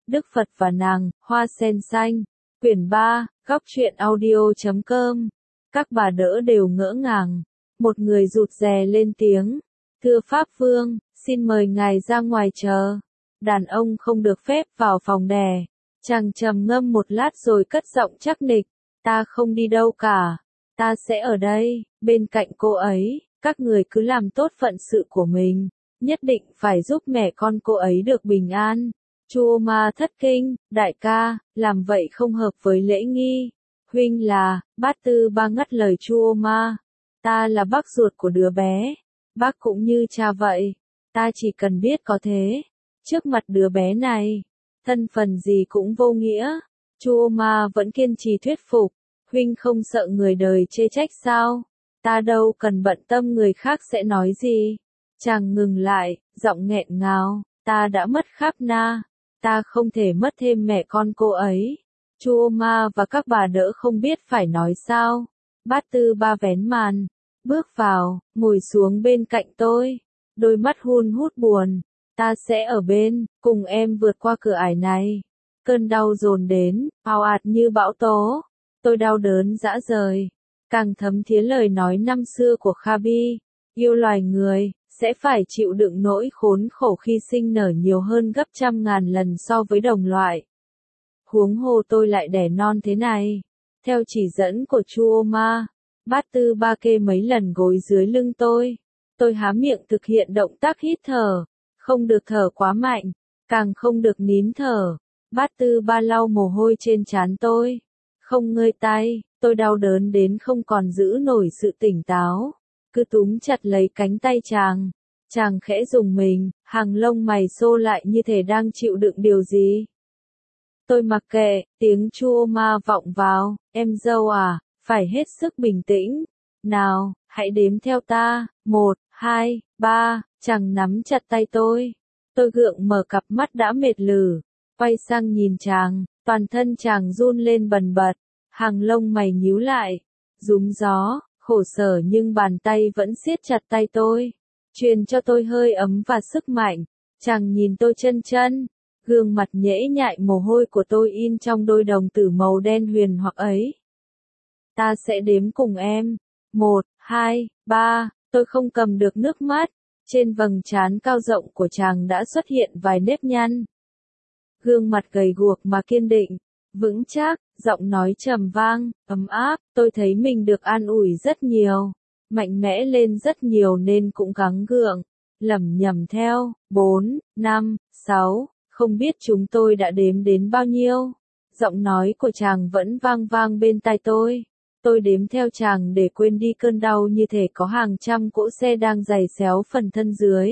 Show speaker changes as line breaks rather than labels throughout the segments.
Đức Phật và nàng, Hoa sen xanh. Quyển 3, góc truyện audio.com. Các bà đỡ đều ngỡ ngàng. Một người rụt rè lên tiếng. Thưa Pháp Vương, xin mời ngài ra ngoài chờ. Đàn ông không được phép vào phòng đè. Chàng trầm ngâm một lát rồi cất giọng chắc nịch. Ta không đi đâu cả. Ta sẽ ở đây, bên cạnh cô ấy. Các người cứ làm tốt phận sự của mình. Nhất định phải giúp mẹ con cô ấy được bình an. Chu Ma thất kinh, đại ca, làm vậy không hợp với lễ nghi. Huynh là, Bát Tư Ba ngắt lời Chu Ma. Ta là bác ruột của đứa bé. Bác cũng như cha vậy. Ta chỉ cần biết có thế. Trước mặt đứa bé này, thân phận gì cũng vô nghĩa. Chu Ma vẫn kiên trì thuyết phục. Huynh không sợ người đời chê trách sao? Ta đâu cần bận tâm người khác sẽ nói gì. Chàng ngừng lại, giọng nghẹn ngào. Ta đã mất Kháp Na. Ta không thể mất thêm mẹ con cô ấy. Chu Ma và các bà đỡ không biết phải nói sao. Bát Tư Ba vén màn, bước vào, ngồi xuống bên cạnh tôi. Đôi mắt hun hút buồn. Ta sẽ ở bên, cùng em vượt qua cửa ải này. Cơn đau dồn đến, ào ạt như bão tố. Tôi đau đớn dã rời. Càng thấm thía lời nói năm xưa của Khabi. Yêu loài người, sẽ phải chịu đựng nỗi khốn khổ khi sinh nở nhiều hơn gấp trăm ngàn lần so với đồng loại. Huống hồ tôi lại đẻ non thế này. Theo chỉ dẫn của Chu Ma, Bát Tư Ba kê mấy lần gối dưới lưng tôi. Tôi há miệng thực hiện động tác hít thở. Không được thở quá mạnh, càng không được nín thở. Bát Tư Ba lau mồ hôi trên trán tôi. Không ngơi tay, tôi đau đớn đến không còn giữ nổi sự tỉnh táo. Cứ túm chặt lấy cánh tay chàng. Chàng khẽ rùng mình, hàng lông mày xô lại như thể đang chịu đựng điều gì. Tôi mặc kệ, tiếng Chu Ma vọng vào. Em dâu à, phải hết sức bình tĩnh. Nào, hãy đếm theo ta. 1, 2, 3, chàng nắm chặt tay tôi. Tôi gượng mở cặp mắt đã mệt lử. Quay sang nhìn chàng, toàn thân chàng run lên bần bật. Hàng lông mày nhíu lại. Rúm gió, khổ sở nhưng bàn tay vẫn siết chặt tay tôi. Truyền cho tôi hơi ấm và sức mạnh. Chàng nhìn tôi chân chân. Gương mặt nhễ nhại mồ hôi của tôi in trong đôi đồng tử màu đen huyền hoặc ấy. Ta sẽ đếm cùng em. 1, 2, 3, tôi không cầm được nước mắt. Trên vầng trán cao rộng của chàng đã xuất hiện vài nếp nhăn. Gương mặt gầy guộc mà kiên định, vững chắc, giọng nói trầm vang, ấm áp, tôi thấy mình được an ủi rất nhiều, mạnh mẽ lên rất nhiều nên cũng gắng gượng, lẩm nhẩm theo, 4, 5, 6, không biết chúng tôi đã đếm đến bao nhiêu. Giọng nói của chàng vẫn vang vang bên tai tôi. Tôi đếm theo chàng để quên đi cơn đau như thể có hàng trăm cỗ xe đang giày xéo phần thân dưới.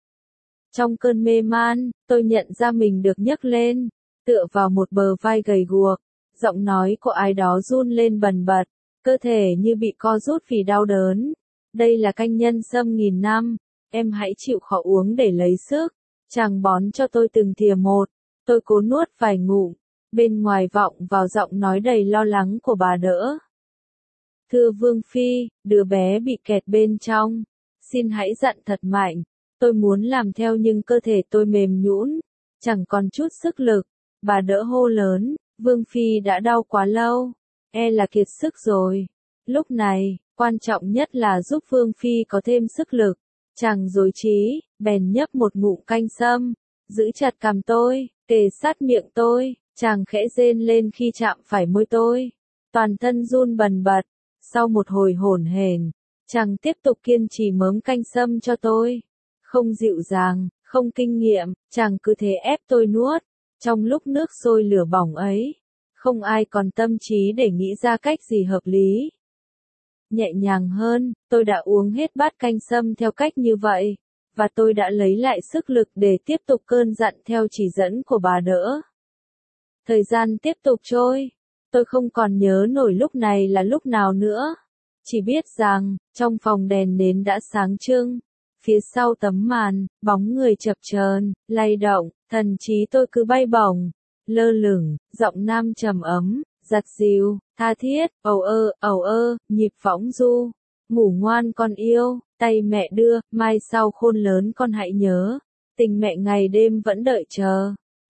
Trong cơn mê man, tôi nhận ra mình được nhấc lên, tựa vào một bờ vai gầy guộc. Giọng nói của ai đó run lên bần bật, cơ thể như bị co rút vì đau đớn. Đây là canh nhân sâm 1000 năm, em hãy chịu khó uống để lấy sức. Chàng bón cho tôi từng thìa một, tôi cố nuốt vài ngụm. Bên ngoài vọng vào giọng nói đầy lo lắng của bà đỡ. Thưa Vương Phi, đứa bé bị kẹt bên trong. Xin hãy dặn thật mạnh. Tôi muốn làm theo nhưng cơ thể tôi mềm nhũn, chẳng còn chút sức lực. Bà đỡ hô lớn, Vương Phi đã đau quá lâu, là kiệt sức rồi. Lúc này, quan trọng nhất là giúp Vương Phi có thêm sức lực. Chàng rối trí, bèn nhấp một ngụm canh sâm, giữ chặt cằm tôi, kề sát miệng tôi. Chàng khẽ rên lên khi chạm phải môi tôi. Toàn thân run bần bật. Sau một hồi hổn hển, chàng tiếp tục kiên trì mớm canh sâm cho tôi. Không dịu dàng, không kinh nghiệm, chàng cứ thế ép tôi nuốt. Trong lúc nước sôi lửa bỏng ấy, không ai còn tâm trí để nghĩ ra cách gì hợp lý. Nhẹ nhàng hơn, tôi đã uống hết bát canh sâm theo cách như vậy, và tôi đã lấy lại sức lực để tiếp tục cơn giận theo chỉ dẫn của bà đỡ. Thời gian tiếp tục trôi. Tôi không còn nhớ nổi lúc này là lúc nào nữa. Chỉ biết rằng, trong phòng đèn nến đã sáng trưng. Phía sau tấm màn, bóng người chập chờn, lay động, thần trí tôi cứ bay bổng, lơ lửng, giọng nam trầm ấm, giặt dịu, tha thiết, ầu ơ, nhịp phóng du. Ngủ ngoan con yêu, tay mẹ đưa, mai sau khôn lớn con hãy nhớ. Tình mẹ ngày đêm vẫn đợi chờ.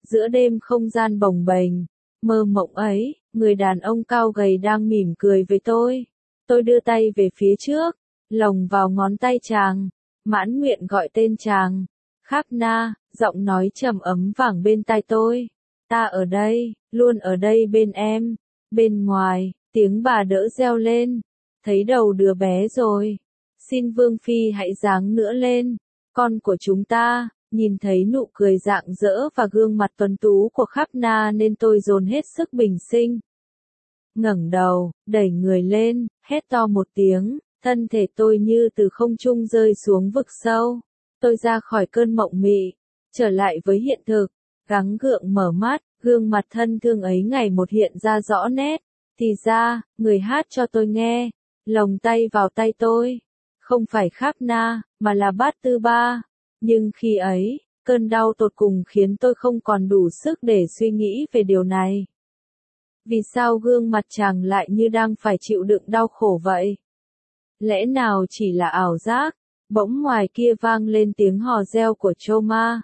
giữa đêm không gian bồng bềnh, mơ mộng ấy, người đàn ông cao gầy đang mỉm cười với tôi. Tôi đưa tay về phía trước, lồng vào ngón tay chàng, mãn nguyện gọi tên chàng. Kháp Na, giọng nói trầm ấm vang bên tai tôi. Ta ở đây, luôn ở đây bên em. Bên ngoài, tiếng bà đỡ reo lên. Thấy đầu đứa bé rồi. Xin Vương Phi hãy giáng nữa lên. Con của chúng ta, nhìn thấy nụ cười rạng rỡ và gương mặt tuấn tú của Kháp Na nên tôi dồn hết sức bình sinh. Ngẩng đầu, đẩy người lên, hét to một tiếng, thân thể tôi như từ không trung rơi xuống vực sâu. Tôi ra khỏi cơn mộng mị, trở lại với hiện thực, gắng gượng mở mắt, gương mặt thân thương ấy ngày một hiện ra rõ nét. Thì ra, người hát cho tôi nghe, lồng tay vào tay tôi, không phải Kháp Na, mà là Bát Tư Ba. Nhưng khi ấy, cơn đau tột cùng khiến tôi không còn đủ sức để suy nghĩ về điều này. Vì sao gương mặt chàng lại như đang phải chịu đựng đau khổ vậy? Lẽ nào chỉ là ảo giác? Bỗng ngoài kia vang lên tiếng hò reo của Choma.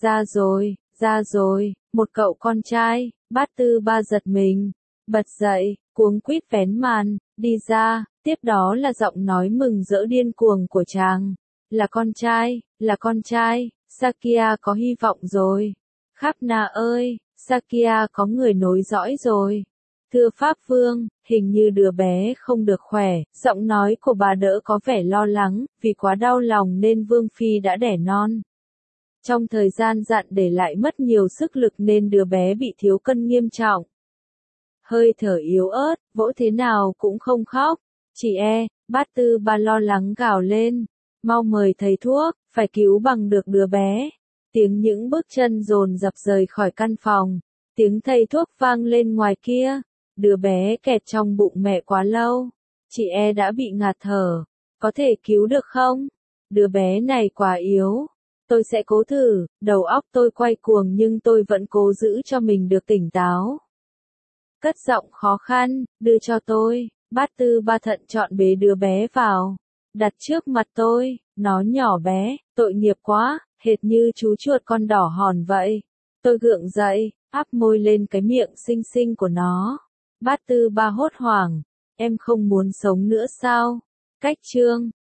Ra rồi, một cậu con trai. Bát Tư Ba giật mình, bật dậy, cuống quýt vén màn, đi ra, tiếp đó là giọng nói mừng rỡ điên cuồng của chàng. Là con trai, Sakya có hy vọng rồi. Kháp Na ơi, Sakya có người nối dõi rồi. Thưa Pháp Vương, hình như đứa bé không được khỏe, giọng nói của bà đỡ có vẻ lo lắng, vì quá đau lòng nên Vương Phi đã đẻ non. Trong thời gian dặn để lại mất nhiều sức lực nên đứa bé bị thiếu cân nghiêm trọng. Hơi thở yếu ớt, vỗ thế nào cũng không khóc. Chị Bát Tư Ba lo lắng gào lên. Mau mời thầy thuốc, phải cứu bằng được đứa bé. Tiếng những bước chân dồn dập rời khỏi căn phòng. Tiếng thầy thuốc vang lên ngoài kia. Đứa bé kẹt trong bụng mẹ quá lâu. Chị đã bị ngạt thở. Có thể cứu được không? Đứa bé này quá yếu. Tôi sẽ cố thử. Đầu óc tôi quay cuồng nhưng tôi vẫn cố giữ cho mình được tỉnh táo. Cất giọng khó khăn, đưa cho tôi. Bát Tư Ba thận chọn bế đứa bé vào. Đặt trước mặt tôi, nó nhỏ bé, tội nghiệp quá, hệt như chú chuột con đỏ hòn vậy. Tôi gượng dậy, áp môi lên cái miệng xinh xinh của nó. Bát Tư Ba hốt hoảng, em không muốn sống nữa sao? Cách chương